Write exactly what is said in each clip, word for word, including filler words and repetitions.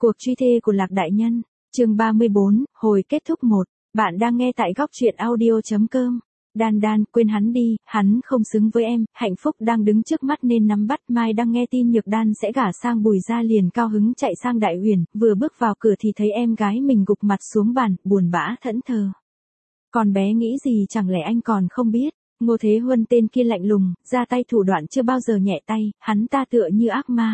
Cuộc truy thê của Lạc Đại Nhân, chương ba mươi bốn, hồi kết thúc một. Bạn đang nghe tại góc truyện audio chấm com. Đan Đan, quên hắn đi, hắn không xứng với em, hạnh phúc đang đứng trước mắt nên nắm bắt. Mai đang nghe tin Nhược Đan sẽ gả sang Bùi gia liền cao hứng chạy sang Đại Uyển, vừa bước vào cửa thì thấy em gái mình gục mặt xuống bàn, buồn bã thẫn thờ. Con bé nghĩ gì chẳng lẽ anh còn không biết? Ngô Thế Huân tên kia lạnh lùng, ra tay thủ đoạn chưa bao giờ nhẹ tay, hắn ta tựa như ác ma.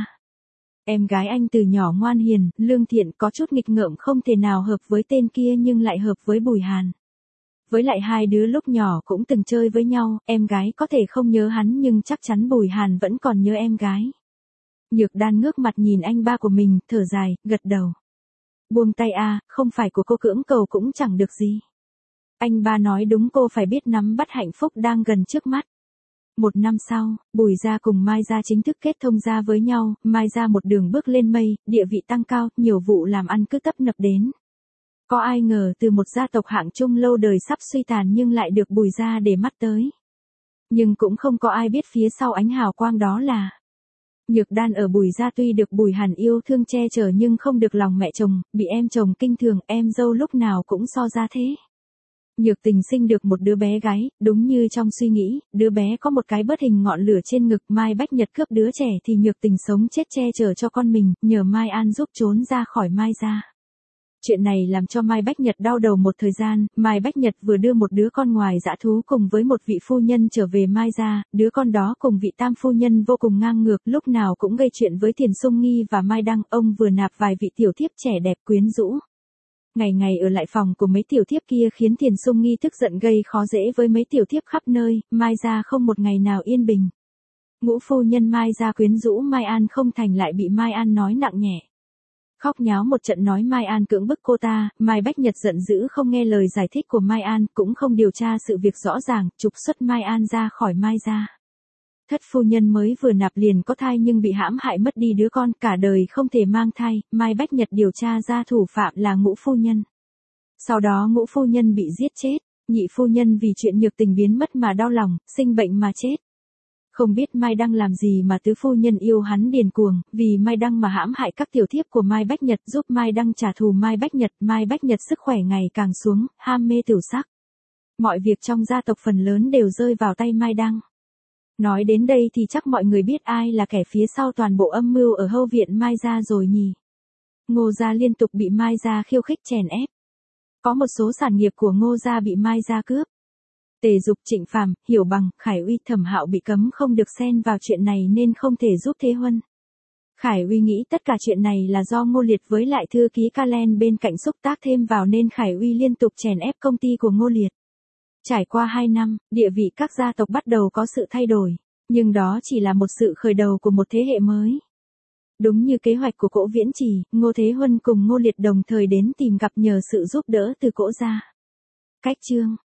Em gái anh từ nhỏ ngoan hiền, lương thiện, có chút nghịch ngợm, không thể nào hợp với tên kia nhưng lại hợp với Bùi Hàn. Với lại hai đứa lúc nhỏ cũng từng chơi với nhau, em gái có thể không nhớ hắn nhưng chắc chắn Bùi Hàn vẫn còn nhớ em gái. Nhược Đan ngước mặt nhìn anh ba của mình, thở dài, gật đầu. Buông tay a, không phải của cô cưỡng cầu cũng chẳng được gì. Anh ba nói đúng, cô phải biết nắm bắt hạnh phúc đang gần trước mắt. Một năm sau, Bùi gia cùng Mai gia chính thức kết thông gia với nhau, Mai gia một đường bước lên mây, địa vị tăng cao, nhiều vụ làm ăn cứ tấp nập đến. Có ai ngờ từ một gia tộc hạng trung lâu đời sắp suy tàn nhưng lại được Bùi gia để mắt tới. Nhưng cũng không có ai biết phía sau ánh hào quang đó là Nhược Đan ở Bùi gia tuy được Bùi Hàn yêu thương che chở nhưng không được lòng mẹ chồng, bị em chồng kinh thường, em dâu lúc nào cũng so ra thế. Nhược Tình sinh được một đứa bé gái, đúng như trong suy nghĩ, đứa bé có một cái bớt hình ngọn lửa trên ngực. Mai Bách Nhật cướp đứa trẻ thì Nhược Tình sống chết che chở cho con mình, nhờ Mai An giúp trốn ra khỏi Mai gia. Chuyện này làm cho Mai Bách Nhật đau đầu một thời gian. Mai Bách Nhật vừa đưa một đứa con ngoài dã thú cùng với một vị phu nhân trở về Mai gia, đứa con đó cùng vị tam phu nhân vô cùng ngang ngược, lúc nào cũng gây chuyện với Tiền Sung Nghi và Mai Đăng. Ông vừa nạp vài vị tiểu thiếp trẻ đẹp quyến rũ. Ngày ngày ở lại phòng của mấy tiểu thiếp kia khiến Tiền Sung Nghi tức giận gây khó dễ với mấy tiểu thiếp khắp nơi, Mai gia không một ngày nào yên bình. Ngũ phu nhân Mai gia quyến rũ Mai An không thành lại bị Mai An nói nặng nhẹ. Khóc nháo một trận nói Mai An cưỡng bức cô ta, Mai Bách Nhật giận dữ không nghe lời giải thích của Mai An, cũng không điều tra sự việc rõ ràng, trục xuất Mai An ra khỏi Mai gia. Thất phu nhân mới vừa nạp liền có thai nhưng bị hãm hại mất đi đứa con, cả đời không thể mang thai. Mai Bách Nhật điều tra ra thủ phạm là Ngũ phu nhân. Sau đó Ngũ phu nhân bị giết chết, nhị phu nhân vì chuyện Nhược Tình biến mất mà đau lòng, sinh bệnh mà chết. Không biết Mai Đăng làm gì mà tứ phu nhân yêu hắn điên cuồng, vì Mai Đăng mà hãm hại các tiểu thiếp của Mai Bách Nhật, giúp Mai Đăng trả thù Mai Bách Nhật. Mai Bách Nhật sức khỏe ngày càng xuống, ham mê tửu sắc. Mọi việc trong gia tộc phần lớn đều rơi vào tay Mai Đăng. Nói đến đây thì chắc mọi người biết ai là kẻ phía sau toàn bộ âm mưu ở Hâu viện Mai gia rồi nhỉ. Ngô gia liên tục bị Mai gia khiêu khích chèn ép. Có một số sản nghiệp của Ngô gia bị Mai gia cướp. Tề Dục, Trịnh Phàm, Hiểu Bằng, Khải Uy, Thẩm Hạo bị cấm không được xen vào chuyện này nên không thể giúp Thế Huân. Khải Uy nghĩ tất cả chuyện này là do Ngô Liệt với lại thư ký Calen bên cạnh xúc tác thêm vào nên Khải Uy liên tục chèn ép công ty của Ngô Liệt. Trải qua hai năm, địa vị các gia tộc bắt đầu có sự thay đổi, nhưng đó chỉ là một sự khởi đầu của một thế hệ mới. Đúng như kế hoạch của Cỗ Viễn Trì, Ngô Thế Huân cùng Ngô Liệt đồng thời đến tìm gặp nhờ sự giúp đỡ từ Cỗ gia. Cách chương